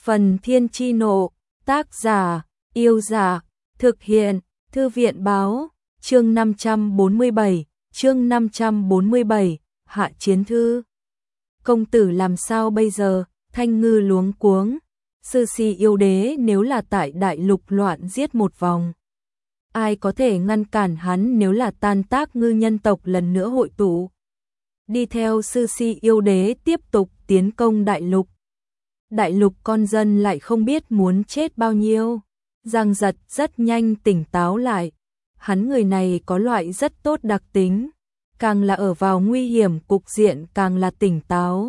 Phần Thiên Chi Nộ, tác giả, Yêu Dạ, thực hiện, Thư viện Báo, chương 547, Hạ Chiến Thư. Công tử làm sao bây giờ? Thanh Ngư luống cuống. Sư si yêu đế nếu là tại đại lục loạn giết một vòng, ai có thể ngăn cản hắn nếu là tan tác ngư nhân tộc lần nữa hội tụ, đi theo sư si yêu đế tiếp tục tiến công đại lục. Đại lục con dân lại không biết muốn chết bao nhiêu. Giang Giật rất nhanh tỉnh táo lại. Hắn người này có loại rất tốt đặc tính, càng là ở vào nguy hiểm cục diện càng là tỉnh táo,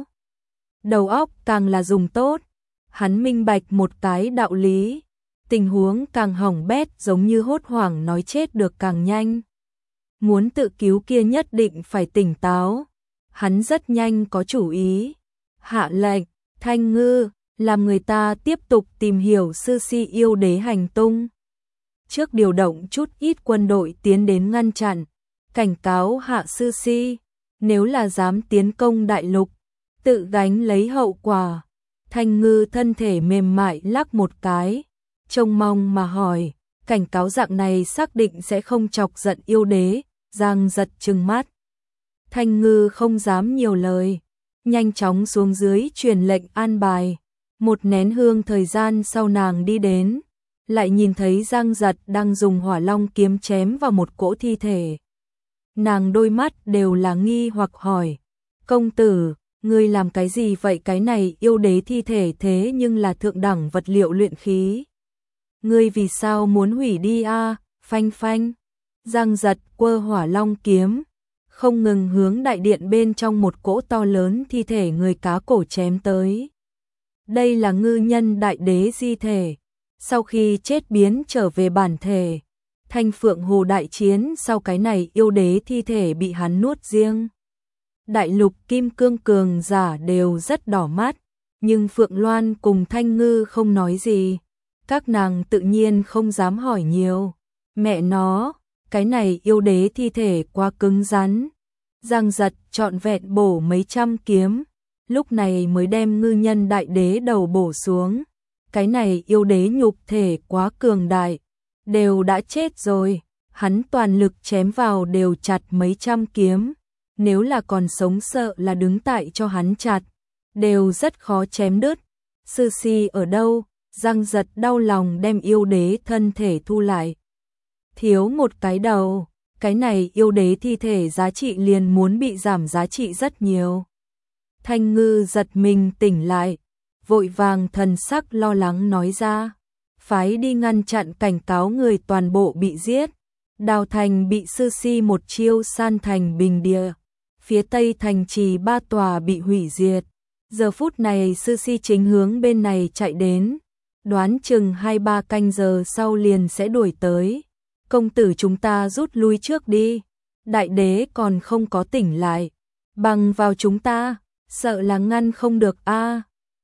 đầu óc càng là dùng tốt. Hắn minh bạch một cái đạo lý, tình huống càng hỏng bét giống như hốt hoảng nói chết được càng nhanh. Muốn tự cứu kia nhất định phải tỉnh táo. Hắn rất nhanh có chủ ý, hạ lệnh, Thanh Ngư, làm người ta tiếp tục tìm hiểu sư si yêu đế hành tung. Trước điều động chút ít quân đội tiến đến ngăn chặn, cảnh cáo hạ sư si, nếu là dám tiến công đại lục, tự gánh lấy hậu quả. Thanh Ngư thân thể mềm mại lắc một cái, trông mong mà hỏi, cảnh cáo dạng này xác định sẽ không chọc giận yêu đế. Giang Giật trừng mắt. Thanh Ngư không dám nhiều lời, nhanh chóng xuống dưới truyền lệnh an bài. Một nén hương thời gian sau nàng đi đến, lại nhìn thấy Giang Giật đang dùng hỏa long kiếm chém vào một cỗ thi thể. Nàng đôi mắt đều là nghi hoặc hỏi, công tử, ngươi làm cái gì vậy? Cái này yêu đế thi thể thế nhưng là thượng đẳng vật liệu luyện khí. Ngươi vì sao muốn hủy đi a? Phanh phanh. Giang Giật quơ hỏa long kiếm, không ngừng hướng đại điện bên trong một cỗ to lớn thi thể người cá cổ chém tới. Đây là ngư nhân đại đế di thể, sau khi chết biến trở về bản thể. Thanh Phượng Hồ đại chiến sau cái này yêu đế thi thể bị hắn nuốt riêng. Đại lục kim cương cường giả đều rất đỏ mắt, nhưng Phượng Loan cùng Thanh Ngư không nói gì. Các nàng tự nhiên không dám hỏi nhiều. Mẹ nó, cái này yêu đế thi thể quá cứng rắn. Giang Giật trọn vẹn bổ mấy trăm kiếm, lúc này mới đem ngư nhân đại đế đầu bổ xuống. Cái này yêu đế nhục thể quá cường đại, đều đã chết rồi, hắn toàn lực chém vào đều chặt mấy trăm kiếm. Nếu là còn sống sợ là đứng tại cho hắn chặt, đều rất khó chém đứt. Sư si ở đâu? Giang Giật đau lòng đem yêu đế thân thể thu lại. Thiếu một cái đầu, cái này yêu đế thi thể giá trị liền muốn bị giảm giá trị rất nhiều. Thanh Ngư giật mình tỉnh lại, vội vàng thần sắc lo lắng nói ra, phái đi ngăn chặn cảnh cáo người toàn bộ bị giết. Đào thành bị sư si một chiêu san thành bình địa, phía tây thành trì 3 tòa bị hủy diệt. Giờ phút này sư si chính hướng bên này chạy đến, đoán chừng 2-3 canh giờ sau liền sẽ đuổi tới. Công tử chúng ta rút lui trước đi, đại đế còn không có tỉnh lại, bằng vào chúng ta, sợ là ngăn không được a.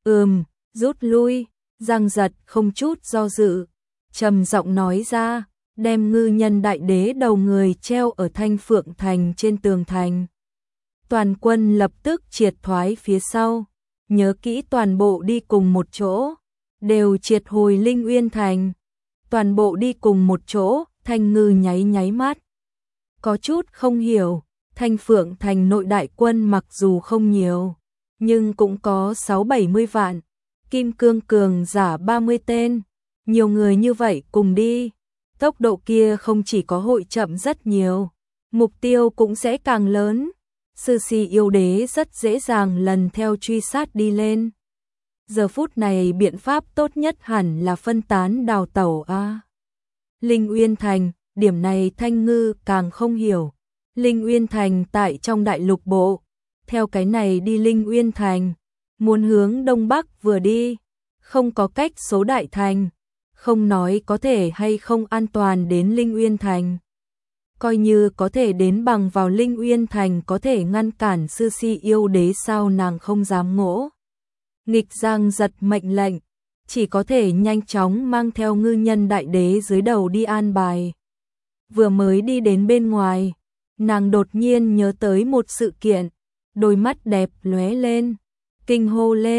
Rút lui. Giang Giật không chút do dự, trầm giọng nói ra, đem ngư nhân đại đế đầu người treo ở Thanh Phượng thành trên tường thành. Toàn quân lập tức triệt thoái phía sau, nhớ kỹ toàn bộ đi cùng một chỗ, đều triệt hồi Linh Uyên thành. Toàn bộ đi cùng một chỗ. Thanh Ngư nháy nháy mắt, có chút không hiểu. Thanh Phượng thành nội đại quân mặc dù không nhiều, nhưng cũng có 6-70 vạn, kim cương cường giả 30 tên, nhiều người như vậy cùng đi, tốc độ kia không chỉ có hội chậm rất nhiều, mục tiêu cũng sẽ càng lớn. Sư si yêu đế rất dễ dàng lần theo truy sát đi lên. Giờ phút này biện pháp tốt nhất hẳn là phân tán đào tẩu a. Linh Uyên thành, điểm này Thanh Ngư càng không hiểu. Linh Uyên thành tại trong đại lục bộ, theo cái này đi Linh Uyên thành, muốn hướng đông bắc vừa đi, không có cách số đại thành, không nói có thể hay không an toàn đến Linh Uyên thành. Coi như có thể đến bằng vào Linh Uyên thành có thể ngăn cản sư si yêu đế sao nàng không dám ngỗ. Nghịch. Giang Giật mệnh lệnh, chỉ có thể nhanh chóng mang theo ngư nhân đại đế dưới đầu đi an bài. Vừa mới đi đến bên ngoài, nàng đột nhiên nhớ tới một sự kiện, đôi mắt đẹp lóe lên, kinh hô lên,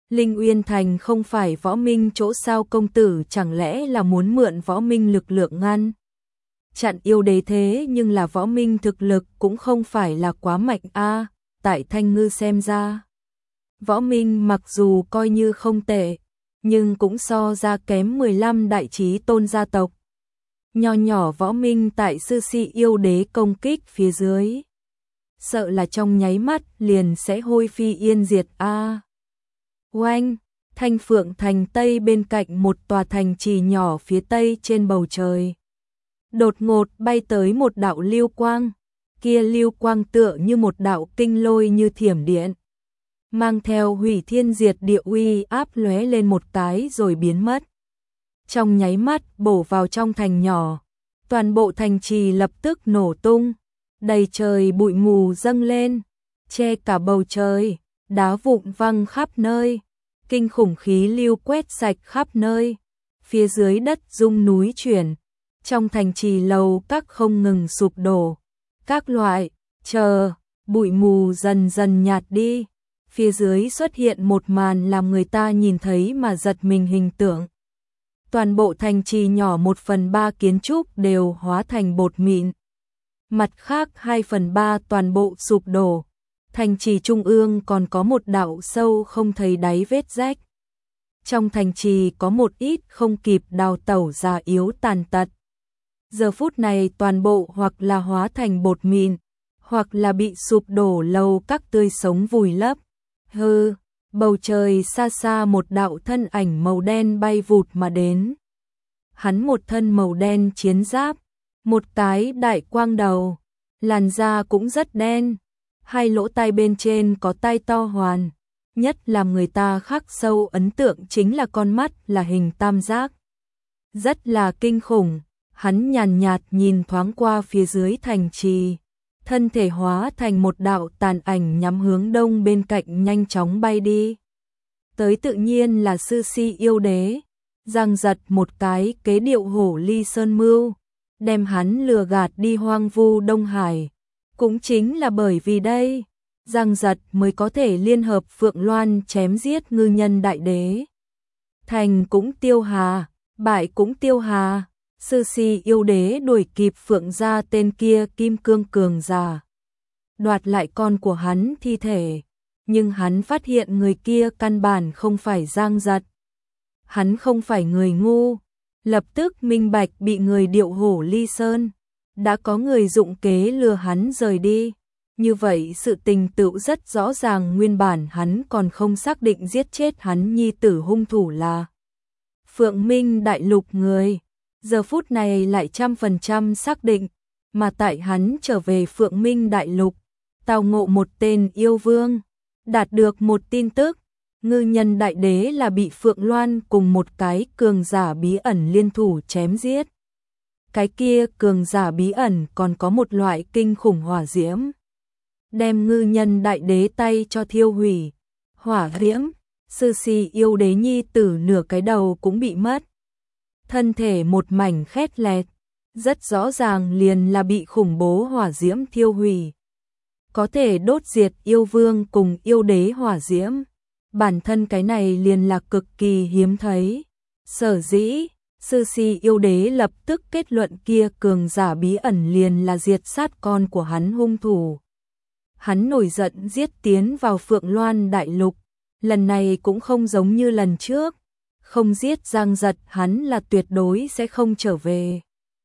Linh Uyên Thành không phải võ minh chỗ sao, công tử chẳng lẽ là muốn mượn võ minh lực lượng ngăn chặn yêu đế? Thế nhưng là võ minh thực lực cũng không phải là quá mạnh a. Tại Thanh Ngư xem ra, võ minh mặc dù coi như không tệ, nhưng cũng so ra kém 15 đại chí tôn gia tộc. Nho nhỏ võ minh tại sư si yêu đế công kích phía dưới, sợ là trong nháy mắt liền sẽ hôi phi yên diệt a. Oanh, Thanh Phượng Thành Tây bên cạnh một tòa thành trì nhỏ phía tây trên bầu trời. Đột ngột bay tới một đạo lưu quang, kia lưu quang tựa như một đạo kinh lôi như thiểm điện, mang theo hủy thiên diệt địa uy áp lóe lên một cái rồi biến mất. Trong nháy mắt bổ vào trong thành nhỏ, toàn bộ thành trì lập tức nổ tung, đầy trời bụi mù dâng lên, che cả bầu trời, đá vụn văng khắp nơi, kinh khủng khí lưu quét sạch khắp nơi, phía dưới đất rung núi chuyển, trong thành trì lầu các không ngừng sụp đổ, các loại, bụi mù dần dần nhạt đi, phía dưới xuất hiện một màn làm người ta nhìn thấy mà giật mình hình tượng. Toàn bộ thành trì nhỏ 1/3 kiến trúc đều hóa thành bột mịn, mặt khác 2/3 toàn bộ sụp đổ. Thành trì trung ương còn có một đạo sâu không thấy đáy vết rách. Trong thành trì có một ít không kịp đào tẩu già yếu tàn tật. Giờ phút này toàn bộ hoặc là hóa thành bột mịn, hoặc là bị sụp đổ lầu các tươi sống vùi lấp. Bầu trời xa xa một đạo thân ảnh màu đen bay vụt mà đến. Hắn một thân màu đen chiến giáp, một cái đại quang đầu, làn da cũng rất đen, hai lỗ tai bên trên có tai to hoàn, nhất làm người ta khắc sâu ấn tượng chính là con mắt là hình tam giác. Rất là kinh khủng, hắn nhàn nhạt nhìn thoáng qua phía dưới thành trì, thân thể hóa thành một đạo tàn ảnh nhắm hướng đông bên cạnh nhanh chóng bay đi. Tới tự nhiên là sư si yêu đế, giang giật một cái kế điệu hổ ly sơn mưu, đem hắn lừa gạt đi hoang vu Đông Hải. Cũng chính là bởi vì đây, giang giật mới có thể liên hợp Phượng Loan chém giết ngư nhân đại đế. Thành cũng tiêu hà, bại cũng tiêu hà. Sư si yêu đế đuổi kịp Phượng gia tên kia kim cương cường giả, đoạt lại con của hắn thi thể, nhưng hắn phát hiện người kia căn bản không phải giang giật. Hắn không phải người ngu, lập tức minh bạch bị người điệu hổ ly sơn, đã có người dụng kế lừa hắn rời đi. Như vậy sự tình tựu rất rõ ràng, nguyên bản hắn còn không xác định giết chết hắn nhi tử hung thủ là Phượng Minh đại lục người. Giờ phút này lại 100% xác định, mà tại hắn trở về Phượng Minh đại lục, tao ngộ một tên yêu vương, đạt được một tin tức, ngư nhân đại đế là bị Phượng Loan cùng một cái cường giả bí ẩn liên thủ chém giết. Cái kia cường giả bí ẩn còn có một loại kinh khủng hỏa diễm, đem ngư nhân đại đế tay cho thiêu hủy. Hỏa diễm, sư si yêu đế nhi tử nửa cái đầu cũng bị mất. Thân thể một mảnh khét lẹt, rất rõ ràng liền là bị khủng bố hỏa diễm thiêu hủy. Có thể đốt diệt yêu vương cùng yêu đế hỏa diễm, bản thân cái này liền là cực kỳ hiếm thấy. Sở dĩ, sư si yêu đế lập tức kết luận kia cường giả bí ẩn liền là diệt sát con của hắn hung thủ. Hắn nổi giận giết tiến vào Phượng Loan đại lục, lần này cũng không giống như lần trước. Không giết giang giật hắn là tuyệt đối sẽ không trở về.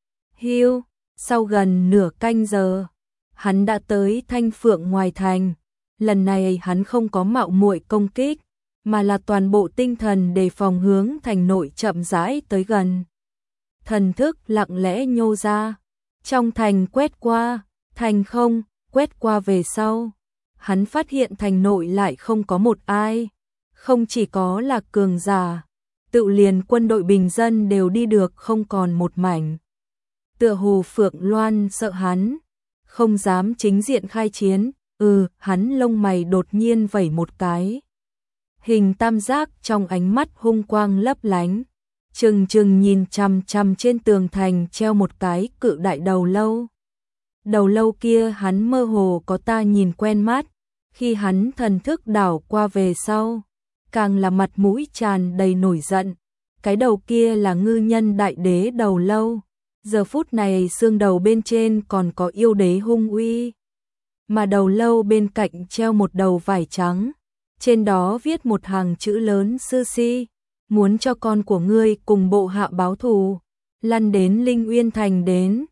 Sau gần nửa canh giờ, hắn đã tới Thanh Phượng ngoài thành. Lần này hắn không có mạo muội công kích, mà là toàn bộ tinh thần đề phòng hướng thành nội chậm rãi tới gần. Thần thức lặng lẽ nhô ra, trong thành quét qua, thành không, quét qua về sau. Hắn phát hiện thành nội lại không có một ai, không chỉ có là cường giả, tự liền quân đội bình dân đều đi được không còn một mảnh. Tựa hồ Phượng Loan sợ hắn, không dám chính diện khai chiến. Hắn lông mày đột nhiên vẩy một cái. Hình tam giác trong ánh mắt hung quang lấp lánh, trừng trừng nhìn chằm chằm trên tường thành treo một cái cự đại đầu lâu. Đầu lâu kia hắn mơ hồ có ta nhìn quen mắt, khi hắn thần thức đảo qua về sau, càng là mặt mũi tràn đầy nổi giận. Cái đầu kia là ngư nhân đại đế đầu lâu. Giờ phút này xương đầu bên trên còn có yêu đế hung uy. Mà đầu lâu bên cạnh treo một đầu vải trắng. Trên đó viết một hàng chữ lớn sư si. Muốn cho con của ngươi cùng bộ hạ báo thù. Lăn đến Linh Uyên Thành đến.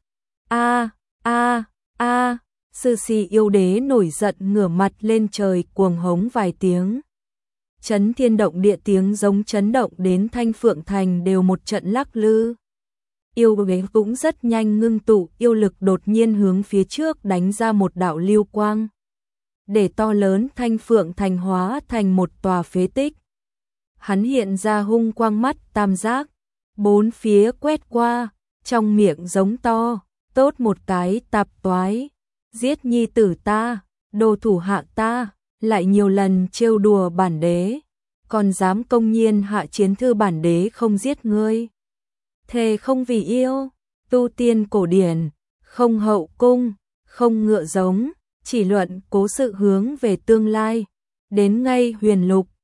A, sư si yêu đế nổi giận ngửa mặt lên trời cuồng hống vài tiếng. Chấn thiên động địa tiếng giống chấn động đến Thanh Phượng Thành đều một trận lắc lư. Yêu đế cũng rất nhanh ngưng tụ yêu lực đột nhiên hướng phía trước đánh ra một đạo lưu quang. Để to lớn Thanh Phượng Thành hóa thành một tòa phế tích. Hắn hiện ra hung quang mắt tam giác, bốn phía quét qua, trong miệng giống to, tốt một cái tạp toái, giết nhi tử ta, đồ thủ hạ ta, lại nhiều lần trêu đùa bản đế, còn dám công nhiên hạ chiến thư bản đế không giết ngươi. Thề không vì yêu, tu tiên cổ điển, không hậu cung, không ngựa giống, chỉ luận cố sự hướng về tương lai, đến ngay huyền lục,